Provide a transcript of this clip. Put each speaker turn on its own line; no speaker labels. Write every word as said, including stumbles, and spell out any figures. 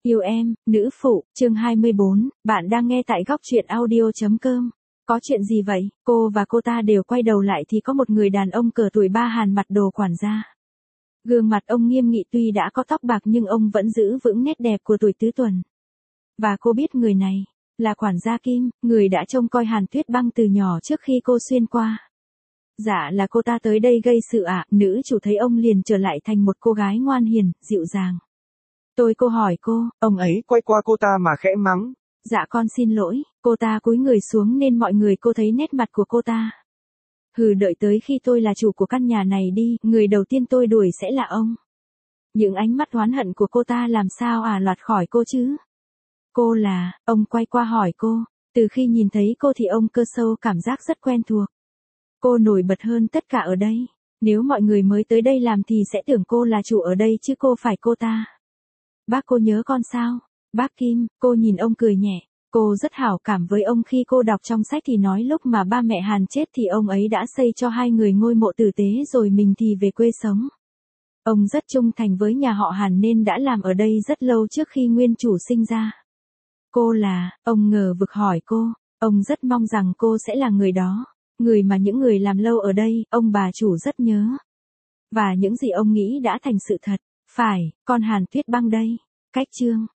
Yêu em, nữ phụ, chương hai mươi bốn, bạn đang nghe tại góc truyện audio.com. Có chuyện gì vậy? Cô và cô ta đều quay đầu lại thì có một người đàn ông cỡ tuổi ba hàn mặt đồ quản gia. Gương mặt ông nghiêm nghị, tuy đã có tóc bạc nhưng ông vẫn giữ vững nét đẹp của tuổi tứ tuần. Và cô biết người này là quản gia Kim, người đã trông coi Hàn Tuyết Băng từ nhỏ trước khi cô xuyên qua. Dạ là cô ta tới đây gây sự ạ. Nữ chủ thấy ông liền trở lại thành một cô gái ngoan hiền, dịu dàng. Tôi cô hỏi cô,
Ông ấy quay qua cô ta mà khẽ mắng.
Dạ con xin lỗi. Cô ta cúi người xuống nên mọi người cô thấy nét mặt của cô ta. Hừ, đợi tới khi tôi là chủ của căn nhà này đi, người đầu tiên tôi đuổi sẽ là ông. Những ánh mắt oán hận của cô ta làm sao à loạt khỏi cô chứ? Cô là, ông quay qua hỏi cô. Từ khi nhìn thấy cô thì ông cơ sâu cảm giác rất quen thuộc. Cô nổi bật hơn tất cả ở đây. Nếu mọi người mới tới đây làm thì sẽ tưởng cô là chủ ở đây chứ cô phải cô ta. Bác cô nhớ con sao? Bác Kim, cô nhìn ông cười nhẹ. Cô rất hảo cảm với ông khi cô đọc trong sách thì nói lúc mà ba mẹ Hàn chết thì ông ấy đã xây cho hai người ngôi mộ tử tế rồi mình thì về quê sống. Ông rất trung thành với nhà họ Hàn nên đã làm ở đây rất lâu trước khi nguyên chủ sinh ra. Cô là, ông ngờ vực hỏi cô, ông rất mong rằng cô sẽ là người đó, người mà những người làm lâu ở đây, ông bà chủ rất nhớ. Và những gì ông nghĩ đã thành sự thật. Phải, con Hàn Tuyết Băng đây. Cách chương